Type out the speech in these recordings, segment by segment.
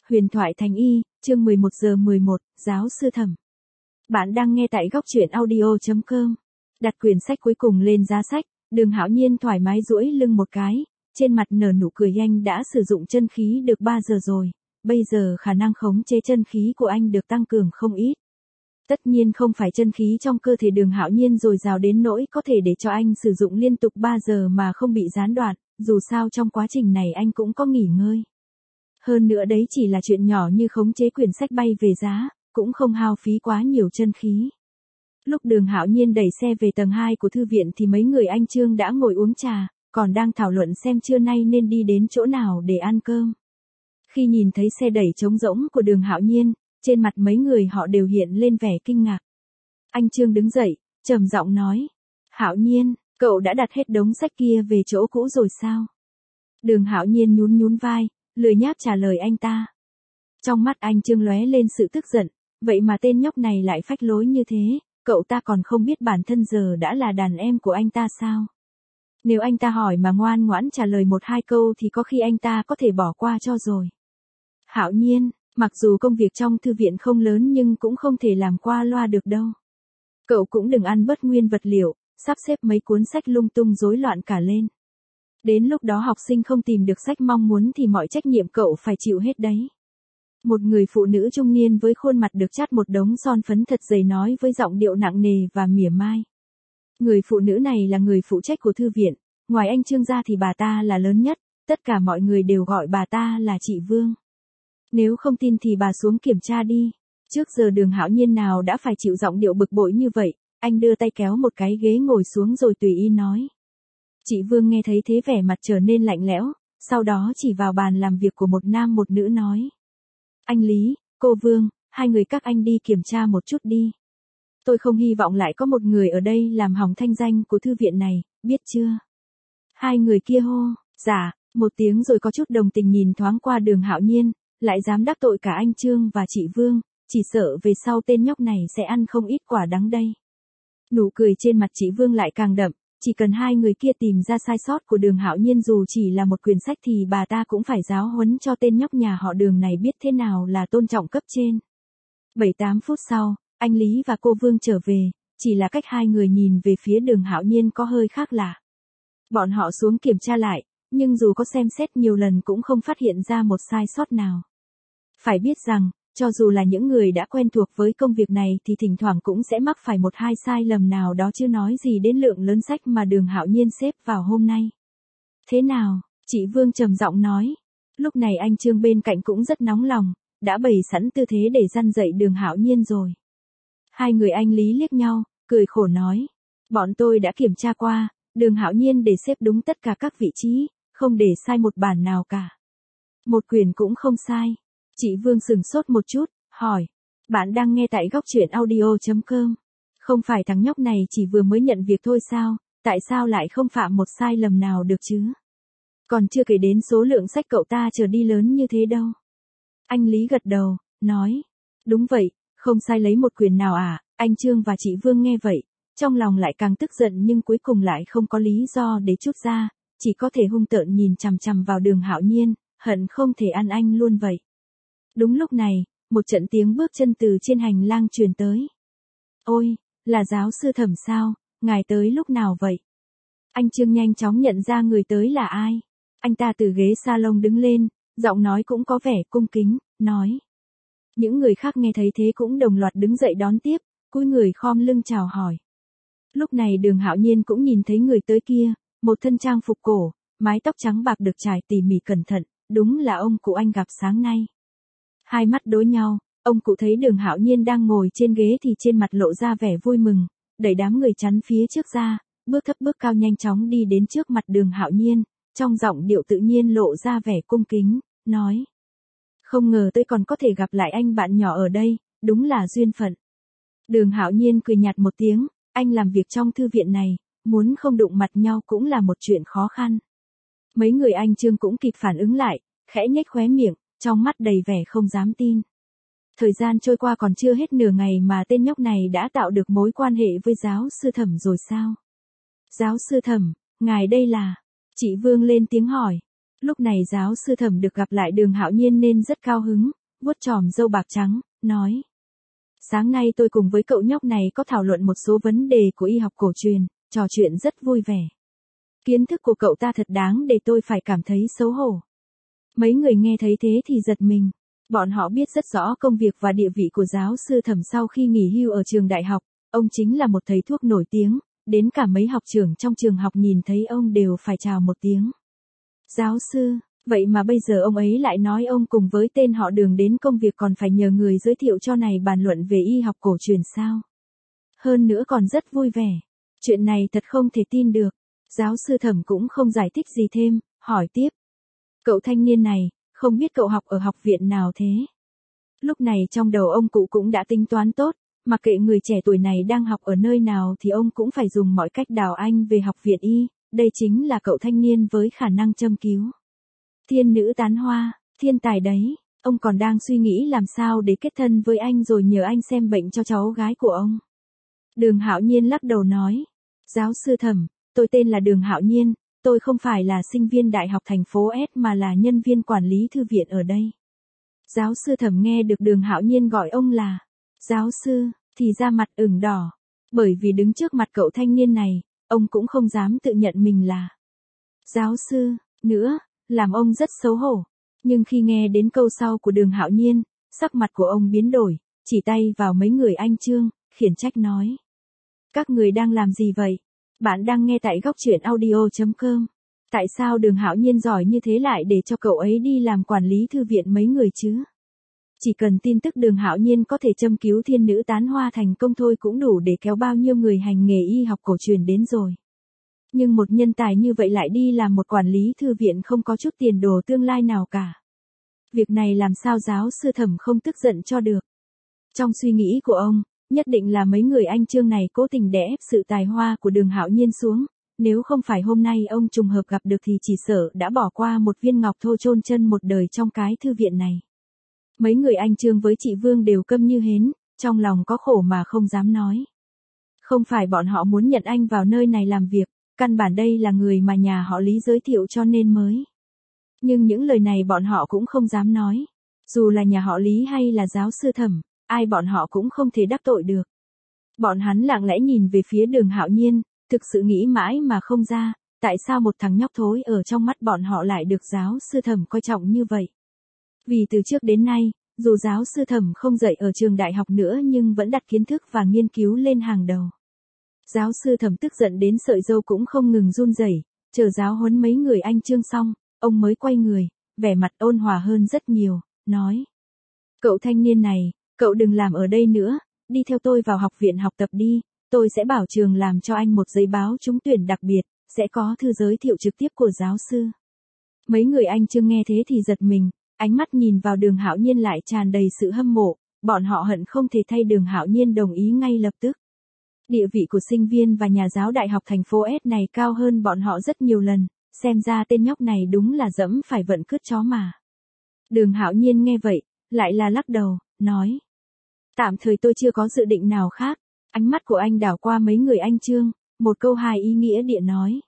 Huyền thoại thành y, chương 11 giờ 11, giáo sư Thẩm. Bạn đang nghe tại góc truyện audio.com. Đặt quyển sách cuối cùng lên giá sách, Đường Hạo Nhiên thoải mái duỗi lưng một cái, trên mặt nở nụ cười. Anh đã sử dụng chân khí được 3 giờ rồi, bây giờ khả năng khống chế chân khí của anh được tăng cường không ít. Tất nhiên không phải chân khí trong cơ thể Đường Hạo Nhiên dồi dào đến nỗi có thể để cho anh sử dụng liên tục 3 giờ mà không bị gián đoạn, dù sao trong quá trình này anh cũng có nghỉ ngơi. Hơn nữa đấy chỉ là chuyện nhỏ như khống chế quyển sách bay về giá, cũng không hao phí quá nhiều chân khí. Lúc Đường Hạo Nhiên đẩy xe về tầng 2 của thư viện thì mấy người anh Trương đã ngồi uống trà, còn đang thảo luận xem trưa nay nên đi đến chỗ nào để ăn cơm. Khi nhìn thấy xe đẩy trống rỗng của Đường Hạo Nhiên, trên mặt mấy người họ đều hiện lên vẻ kinh ngạc. Anh Trương đứng dậy, trầm giọng nói: "Hạo Nhiên, cậu đã đặt hết đống sách kia về chỗ cũ rồi sao?" Đường Hạo Nhiên nhún nhún vai, lười nhác trả lời anh ta. Trong mắt anh Trương lóe lên sự tức giận, vậy mà tên nhóc này lại phách lối như thế, cậu ta còn không biết bản thân giờ đã là đàn em của anh ta sao? Nếu anh ta hỏi mà ngoan ngoãn trả lời 1-2 câu thì có khi anh ta có thể bỏ qua cho rồi. Hạo Nhiên, mặc dù công việc trong thư viện không lớn nhưng cũng không thể làm qua loa được đâu. Cậu cũng đừng ăn bớt nguyên vật liệu, sắp xếp mấy cuốn sách lung tung rối loạn cả lên. Đến lúc đó học sinh không tìm được sách mong muốn thì mọi trách nhiệm cậu phải chịu hết đấy. Một người phụ nữ trung niên với khuôn mặt được chát một đống son phấn thật dày nói với giọng điệu nặng nề và mỉa mai. Người phụ nữ này là người phụ trách của thư viện, ngoài anh Trương ra thì bà ta là lớn nhất, tất cả mọi người đều gọi bà ta là chị Vương. Nếu không tin thì bà xuống kiểm tra đi. Trước giờ Đường Hạo Nhiên nào đã phải chịu giọng điệu bực bội như vậy, anh đưa tay kéo một cái ghế ngồi xuống rồi tùy ý nói. Chị Vương nghe thấy thế vẻ mặt trở nên lạnh lẽo, sau đó chỉ vào bàn làm việc của một nam một nữ nói. Anh Lý, cô Vương, hai người các anh đi kiểm tra một chút đi. Tôi không hy vọng lại có một người ở đây làm hỏng thanh danh của thư viện này, biết chưa? Hai người kia hô, dạ, một tiếng rồi có chút đồng tình nhìn thoáng qua Đường Hạo Nhiên, lại dám đắc tội cả anh Trương và chị Vương, chỉ sợ về sau tên nhóc này sẽ ăn không ít quả đắng đây. Nụ cười trên mặt chị Vương lại càng đậm. Chỉ cần hai người kia tìm ra sai sót của Đường Hạo Nhiên dù chỉ là một quyển sách thì bà ta cũng phải giáo huấn cho tên nhóc nhà họ Đường này biết thế nào là tôn trọng cấp trên. 7-8 phút sau, anh Lý và cô Vương trở về, chỉ là cách hai người nhìn về phía Đường Hạo Nhiên có hơi khác lạ. Bọn họ xuống kiểm tra lại, nhưng dù có xem xét nhiều lần cũng không phát hiện ra một sai sót nào. Phải biết rằng, cho dù là những người đã quen thuộc với công việc này thì thỉnh thoảng cũng sẽ mắc phải 1-2 sai lầm nào đó chứ nói gì đến lượng lớn sách mà Đường Hạo Nhiên xếp vào hôm nay. Thế nào? Chị Vương trầm giọng nói. Lúc này anh Trương bên cạnh cũng rất nóng lòng, đã bày sẵn tư thế để răn dạy Đường Hạo Nhiên rồi. Hai người anh Lý liếc nhau, cười khổ nói. Bọn tôi đã kiểm tra qua, Đường Hạo Nhiên để xếp đúng tất cả các vị trí, không để sai một bản nào cả. Một quyển cũng không sai. Chị Vương sừng sốt một chút, hỏi. Bạn đang nghe tại góc truyện audio.com. Không phải thằng nhóc này chỉ vừa mới nhận việc thôi sao, tại sao lại không phạm một sai lầm nào được chứ? Còn chưa kể đến số lượng sách cậu ta chờ đi lớn như thế đâu. Anh Lý gật đầu, nói. Đúng vậy, không sai lấy một quyển nào à? Anh Trương và chị Vương nghe vậy, trong lòng lại càng tức giận nhưng cuối cùng lại không có lý do để trút ra, chỉ có thể hung tợn nhìn chằm chằm vào Đường Hạo Nhiên, hận không thể ăn anh luôn vậy. Đúng lúc này, một trận tiếng bước chân từ trên hành lang truyền tới. Ôi, là giáo sư Thẩm sao, ngài tới lúc nào vậy? Anh Trương nhanh chóng nhận ra người tới là ai. Anh ta từ ghế salon đứng lên, giọng nói cũng có vẻ cung kính, nói. Những người khác nghe thấy thế cũng đồng loạt đứng dậy đón tiếp, cúi người khom lưng chào hỏi. Lúc này Đường Hạo Nhiên cũng nhìn thấy người tới kia, một thân trang phục cổ, mái tóc trắng bạc được trải tỉ mỉ cẩn thận, đúng là ông cụ anh gặp sáng nay. Hai mắt đối nhau, ông cụ thấy Đường Hạo Nhiên đang ngồi trên ghế thì trên mặt lộ ra vẻ vui mừng, đẩy đám người chắn phía trước ra, bước thấp bước cao nhanh chóng đi đến trước mặt Đường Hạo Nhiên, trong giọng điệu tự nhiên lộ ra vẻ cung kính, nói. Không ngờ tôi còn có thể gặp lại anh bạn nhỏ ở đây, đúng là duyên phận. Đường Hạo Nhiên cười nhạt một tiếng, anh làm việc trong thư viện này, muốn không đụng mặt nhau cũng là một chuyện khó khăn. Mấy người anh Trương cũng kịp phản ứng lại, khẽ nhếch khóe miệng, trong mắt đầy vẻ không dám tin. Thời gian trôi qua còn chưa hết nửa ngày mà tên nhóc này đã tạo được mối quan hệ với giáo sư Thẩm rồi sao? Giáo sư Thẩm, ngài đây là... Chị Vương lên tiếng hỏi. Lúc này giáo sư Thẩm được gặp lại Đường Hạo Nhiên nên rất cao hứng, vuốt chòm râu bạc trắng, nói. Sáng nay tôi cùng với cậu nhóc này có thảo luận một số vấn đề của y học cổ truyền, trò chuyện rất vui vẻ. Kiến thức của cậu ta thật đáng để tôi phải cảm thấy xấu hổ. Mấy người nghe thấy thế thì giật mình. Bọn họ biết rất rõ công việc và địa vị của giáo sư Thẩm sau khi nghỉ hưu ở trường đại học. Ông chính là một thầy thuốc nổi tiếng, đến cả mấy học trưởng trong trường học nhìn thấy ông đều phải chào một tiếng. Giáo sư, vậy mà bây giờ ông ấy lại nói ông cùng với tên họ Đường đến công việc còn phải nhờ người giới thiệu cho này bàn luận về y học cổ truyền sao? Hơn nữa còn rất vui vẻ. Chuyện này thật không thể tin được. Giáo sư Thẩm cũng không giải thích gì thêm, hỏi tiếp. Cậu thanh niên này, không biết cậu học ở học viện nào thế? Lúc này trong đầu ông cụ cũng đã tính toán tốt, mặc kệ người trẻ tuổi này đang học ở nơi nào thì ông cũng phải dùng mọi cách đào anh về học viện y, đây chính là cậu thanh niên với khả năng châm cứu. Thiên nữ tán hoa, thiên tài đấy, ông còn đang suy nghĩ làm sao để kết thân với anh rồi nhờ anh xem bệnh cho cháu gái của ông. Đường Hạo Nhiên lắc đầu nói, giáo sư Thẩm, tôi tên là Đường Hạo Nhiên, tôi không phải là sinh viên đại học thành phố S mà là nhân viên quản lý thư viện ở đây. Giáo sư Thẩm nghe được Đường Hạo Nhiên gọi ông là giáo sư, thì da mặt ửng đỏ, bởi vì đứng trước mặt cậu thanh niên này, ông cũng không dám tự nhận mình là giáo sư, nữa, làm ông rất xấu hổ. Nhưng khi nghe đến câu sau của Đường Hạo Nhiên, sắc mặt của ông biến đổi, chỉ tay vào mấy người anh Trương, khiển trách nói. Các người đang làm gì vậy? Bạn đang nghe tại góc truyện audio.com. Tại sao Đường Hạo Nhiên giỏi như thế lại để cho cậu ấy đi làm quản lý thư viện mấy người chứ? Chỉ cần tin tức Đường Hạo Nhiên có thể châm cứu thiên nữ tán hoa thành công thôi cũng đủ để kéo bao nhiêu người hành nghề y học cổ truyền đến rồi. Nhưng một nhân tài như vậy lại đi làm một quản lý thư viện không có chút tiền đồ tương lai nào cả. Việc này làm sao giáo sư Thẩm không tức giận cho được. Trong suy nghĩ của ông, nhất định là mấy người anh Trương này cố tình đè ép sự tài hoa của Đường Hạo Nhiên xuống. Nếu không phải hôm nay ông trùng hợp gặp được thì chỉ sợ đã bỏ qua một viên ngọc thô chôn chân một đời trong cái thư viện này. Mấy người anh Trương với chị Vương đều câm như hến, trong lòng có khổ mà không dám nói. Không phải bọn họ muốn nhận anh vào nơi này làm việc, căn bản đây là người mà nhà họ Lý giới thiệu cho nên mới. Nhưng những lời này bọn họ cũng không dám nói. Dù là nhà họ Lý hay là giáo sư Thẩm, ai bọn họ cũng không thể đắc tội được. Bọn hắn lặng lẽ nhìn về phía Đường Hạo Nhiên, thực sự nghĩ mãi mà không ra, tại sao một thằng nhóc thối ở trong mắt bọn họ lại được giáo sư Thẩm coi trọng như vậy. Vì từ trước đến nay, dù giáo sư Thẩm không dạy ở trường đại học nữa nhưng vẫn đặt kiến thức và nghiên cứu lên hàng đầu. Giáo sư Thẩm tức giận đến sợi râu cũng không ngừng run rẩy, chờ giáo huấn mấy người anh Trương xong, ông mới quay người, vẻ mặt ôn hòa hơn rất nhiều, nói. Cậu thanh niên này, cậu đừng làm ở đây nữa, đi theo tôi vào học viện học tập đi, tôi sẽ bảo trường làm cho anh một giấy báo trúng tuyển đặc biệt, sẽ có thư giới thiệu trực tiếp của giáo sư. Mấy người anh Trương nghe thế thì giật mình, ánh mắt nhìn vào Đường Hạo Nhiên lại tràn đầy sự hâm mộ, bọn họ hận không thể thay Đường Hạo Nhiên đồng ý ngay lập tức. Địa vị của sinh viên và nhà giáo đại học thành phố S này cao hơn bọn họ rất nhiều lần, xem ra tên nhóc này đúng là dẫm phải vận cướp chó mà. Đường Hạo Nhiên nghe vậy, lại là lắc đầu, nói. Tạm thời tôi chưa có dự định nào khác. Ánh mắt của anh đảo qua mấy người anh Trương, một câu hài ý nghĩa địa nói.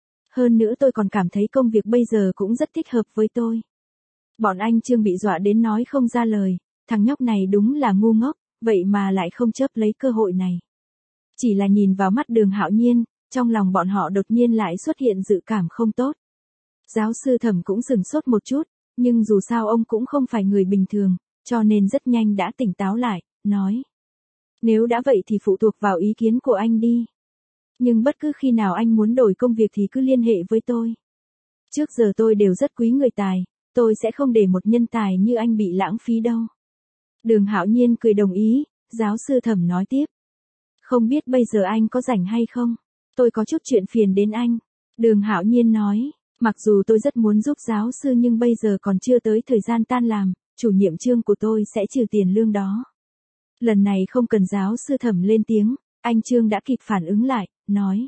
Hơn nữa tôi còn cảm thấy công việc bây giờ cũng rất thích hợp với tôi. Bọn anh Trương bị dọa đến nói không ra lời, thằng nhóc này đúng là ngu ngốc, vậy mà lại không chớp lấy cơ hội này. Chỉ là nhìn vào mắt Đường Hạo Nhiên, trong lòng bọn họ đột nhiên lại xuất hiện dự cảm không tốt. Giáo sư Thẩm cũng sửng sốt một chút, nhưng dù sao ông cũng không phải người bình thường, cho nên rất nhanh đã tỉnh táo lại, nói. Nếu đã vậy thì phụ thuộc vào ý kiến của anh đi. Nhưng bất cứ khi nào anh muốn đổi công việc thì cứ liên hệ với tôi. Trước giờ tôi đều rất quý người tài, tôi sẽ không để một nhân tài như anh bị lãng phí đâu. Đường Hạo Nhiên cười đồng ý, giáo sư Thẩm nói tiếp. Không biết bây giờ anh có rảnh hay không? Tôi có chút chuyện phiền đến anh. Đường Hạo Nhiên nói, mặc dù tôi rất muốn giúp giáo sư nhưng bây giờ còn chưa tới thời gian tan làm, chủ nhiệm Trương của tôi sẽ trừ tiền lương đó. Lần này không cần giáo sư Thẩm lên tiếng, anh Trương đã kịp phản ứng lại, nói.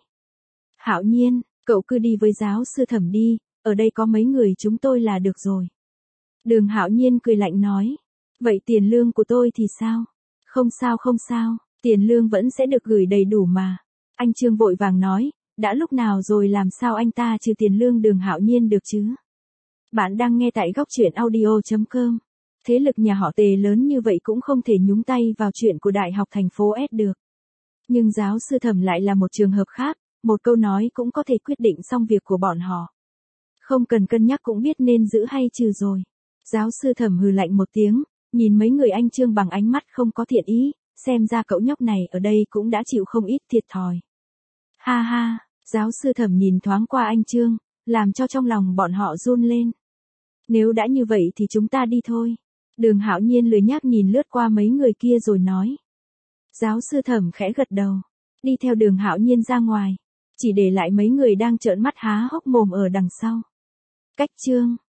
Hạo Nhiên, cậu cứ đi với giáo sư Thẩm đi, ở đây có mấy người chúng tôi là được rồi. Đường Hạo Nhiên cười lạnh nói. Vậy tiền lương của tôi thì sao? Không sao, tiền lương vẫn sẽ được gửi đầy đủ mà. Anh Trương vội vàng nói, đã lúc nào rồi làm sao anh ta trừ tiền lương Đường Hạo Nhiên được chứ? Bạn đang nghe tại góc truyện audio.com. Thế lực nhà họ Tề lớn như vậy cũng không thể nhúng tay vào chuyện của Đại học thành phố S được. Nhưng giáo sư Thẩm lại là một trường hợp khác, một câu nói cũng có thể quyết định xong việc của bọn họ. Không cần cân nhắc cũng biết nên giữ hay trừ rồi. Giáo sư Thẩm hừ lạnh một tiếng, nhìn mấy người anh Trương bằng ánh mắt không có thiện ý, xem ra cậu nhóc này ở đây cũng đã chịu không ít thiệt thòi. Ha ha, giáo sư Thẩm nhìn thoáng qua anh Trương, làm cho trong lòng bọn họ run lên. Nếu đã như vậy thì chúng ta đi thôi. Đường Hạo Nhiên lười nhác nhìn lướt qua mấy người kia rồi nói. Giáo sư Thẩm khẽ gật đầu, đi theo Đường Hạo Nhiên ra ngoài, chỉ để lại mấy người đang trợn mắt há hốc mồm ở đằng sau. Cách Trương,